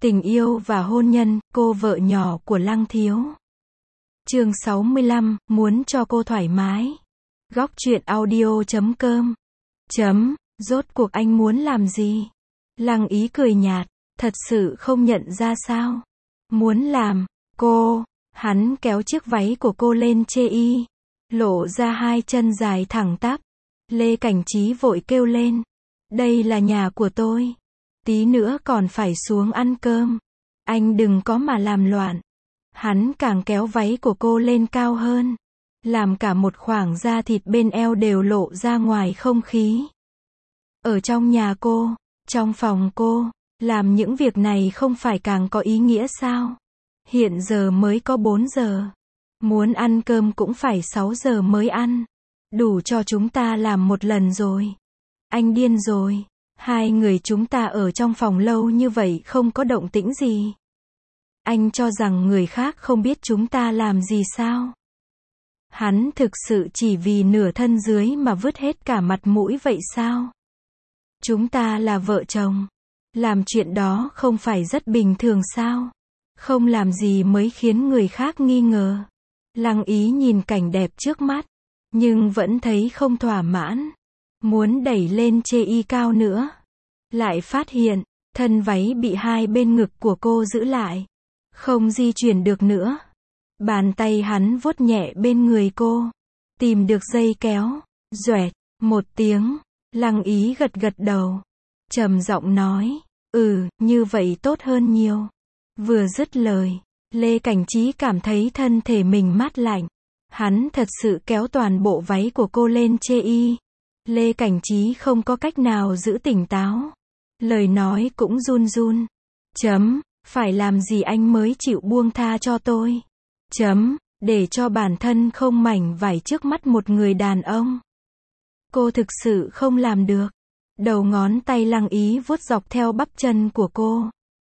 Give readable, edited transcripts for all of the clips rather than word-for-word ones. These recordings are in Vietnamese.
Tình yêu và hôn nhân, cô vợ nhỏ của Lăng Thiếu. Chương 65, muốn cho cô thoải mái. Góc truyện audio.com. Rốt cuộc anh muốn làm gì? Lăng Ý cười nhạt, thật sự không nhận ra sao? Muốn làm, cô, hắn kéo chiếc váy của cô lên chê y, lộ ra hai chân dài thẳng tắp. Lê Cảnh Trí vội kêu lên, đây là nhà của tôi. Tí nữa còn phải xuống ăn cơm. Anh đừng có mà làm loạn. Hắn càng kéo váy của cô lên cao hơn, làm cả một khoảng da thịt bên eo đều lộ ra ngoài không khí. Ở trong nhà cô, trong phòng cô, làm những việc này không phải càng có ý nghĩa sao? Hiện giờ mới có 4 giờ. Muốn ăn cơm cũng phải 6 giờ mới ăn. Đủ cho chúng ta làm một lần rồi. Anh điên rồi. Hai người chúng ta ở trong phòng lâu như vậy không có động tĩnh gì. Anh cho rằng người khác không biết chúng ta làm gì sao? Hắn thực sự chỉ vì nửa thân dưới mà vứt hết cả mặt mũi vậy sao? Chúng ta là vợ chồng. Làm chuyện đó không phải rất bình thường sao? Không làm gì mới khiến người khác nghi ngờ. Lăng Ý nhìn cảnh đẹp trước mắt, nhưng vẫn thấy không thỏa mãn. Muốn đẩy lên chê y cao nữa. Lại phát hiện, thân váy bị hai bên ngực của cô giữ lại. Không di chuyển được nữa. Bàn tay hắn vuốt nhẹ bên người cô. Tìm được dây kéo. Doẹt, một tiếng. Lăng Ý gật gật đầu. Trầm giọng nói, như vậy tốt hơn nhiều. Vừa dứt lời, Lê Cảnh Trí cảm thấy thân thể mình mát lạnh. Hắn thật sự kéo toàn bộ váy của cô lên chê y. Lê Cảnh Trí không có cách nào giữ tỉnh táo. Lời nói cũng run run. Phải làm gì anh mới chịu buông tha cho tôi? Để cho bản thân không mảnh vải trước mắt một người đàn ông. Cô thực sự không làm được. Đầu ngón tay Lăng Ý vuốt dọc theo bắp chân của cô.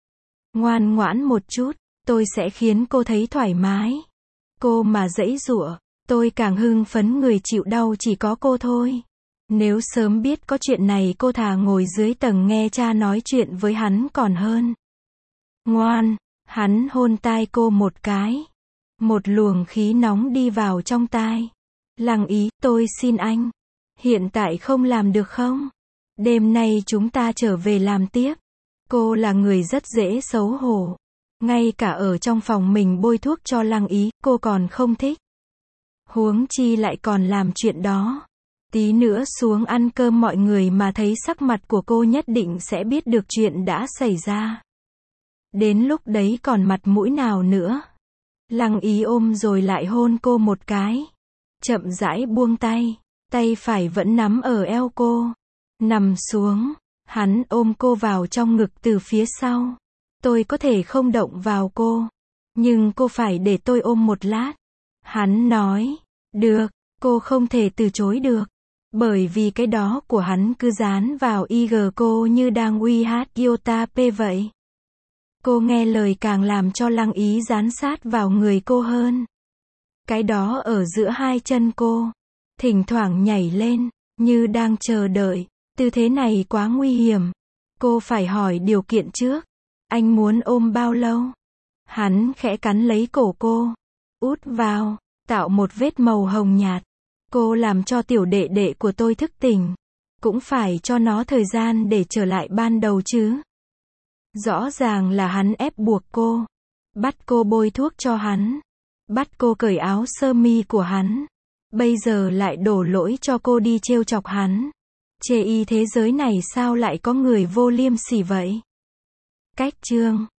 Ngoan ngoãn một chút, tôi sẽ khiến cô thấy thoải mái. Cô mà giãy giụa, tôi càng hưng phấn, người chịu đau chỉ có cô thôi. Nếu sớm biết có chuyện này cô thà ngồi dưới tầng nghe cha nói chuyện với hắn còn hơn. Ngoan, hắn hôn tai cô một cái. Một luồng khí nóng đi vào trong tai. Lăng Ý, tôi xin anh. Hiện tại không làm được không? Đêm nay chúng ta trở về làm tiếp. Cô là người rất dễ xấu hổ. Ngay cả ở trong phòng mình bôi thuốc cho Lăng Ý, cô còn không thích. Huống chi lại còn làm chuyện đó. Tí nữa xuống ăn cơm mọi người mà thấy sắc mặt của cô nhất định sẽ biết được chuyện đã xảy ra. Đến lúc đấy còn mặt mũi nào nữa. Lăng Ý ôm rồi lại hôn cô một cái. Chậm rãi buông tay. Tay phải vẫn nắm ở eo cô. Nằm xuống. Hắn ôm cô vào trong ngực từ phía sau. Tôi có thể không động vào cô. Nhưng cô phải để tôi ôm một lát. Hắn nói. Được, cô không thể từ chối được. Bởi vì cái đó của hắn cứ dán vào IG cô như đang uy hát Iota P vậy. Cô nghe lời càng làm cho Lăng Ý dán sát vào người cô hơn. Cái đó ở giữa hai chân cô. Thỉnh thoảng nhảy lên, như đang chờ đợi. Tư thế này quá nguy hiểm. Cô phải hỏi điều kiện trước. Anh muốn ôm bao lâu? Hắn khẽ cắn lấy cổ cô. Út vào, tạo một vết màu hồng nhạt. Cô làm cho tiểu đệ đệ của tôi thức tỉnh. Cũng phải cho nó thời gian để trở lại ban đầu chứ. Rõ ràng là hắn ép buộc cô. Bắt cô bôi thuốc cho hắn. Bắt cô cởi áo sơ mi của hắn. Bây giờ lại đổ lỗi cho cô đi trêu chọc hắn. Chê y thế giới này sao lại có người vô liêm sỉ vậy? Cách chương